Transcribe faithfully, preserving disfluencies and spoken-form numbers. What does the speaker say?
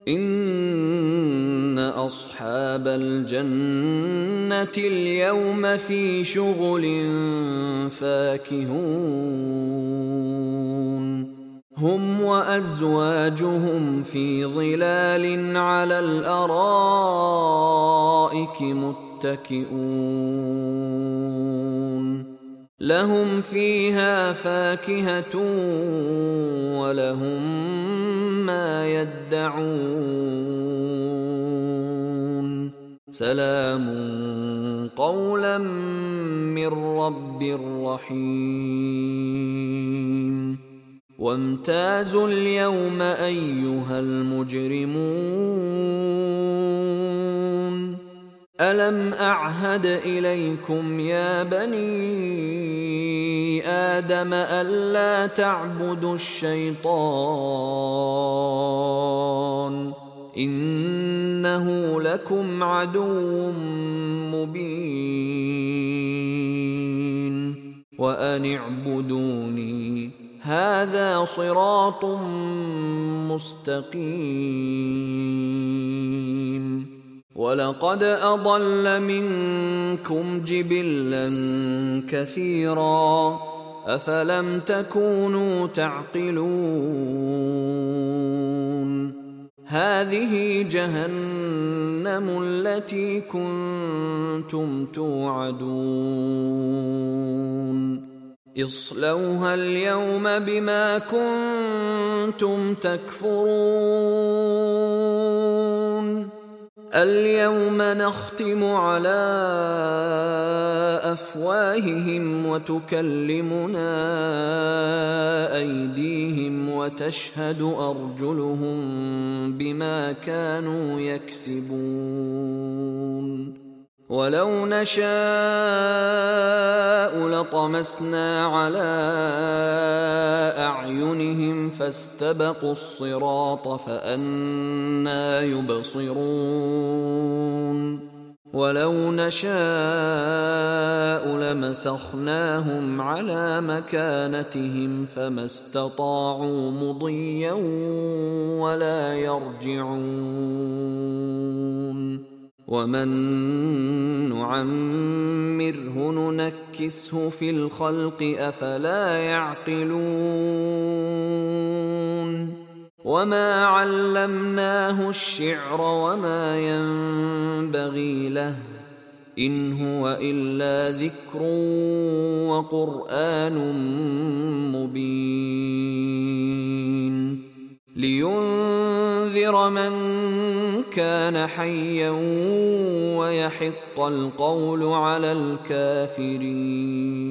إن أصحاب الجنة اليوم في شغل فاكهون هم وأزواجهم في ظلال على الأرائك متكئون لهم فيها فاكهة ولهم ما يدعون سلام قولا من رب رحيم وامتازوا اليوم أيها المجرمون ألم أعهد إليكم يا بني آدم ألا تعبدوا الشيطان إنه لكم عدو مبين وأن اعبدوني هذا صراط مستقيم ولقد أضل منكم جبلا كثيرا أفلم تكونوا تعقلون هذه جهنم التي كنتم توعدون اصلوها اليوم بما كنتم تكفرون اليوم نختم على أفواههم وتكلمنا أيديهم وتشهد أرجلهم بما كانوا يكسبون ولو نشاء لطمسنا على أعينهم فاستبقوا الصراط فأنى يبصرون ولو نشاء لمسخناهم على مكانتهم فما استطاعوا مضيا ولا يرجعون ومن نعمره ننكسه في الخلق أفلا يعقلون وما علمناه الشعر وما ينبغي له إن هو إلا ذكر وقرآن مبين لينذر من كان حيا ويحق القول على الكافرين.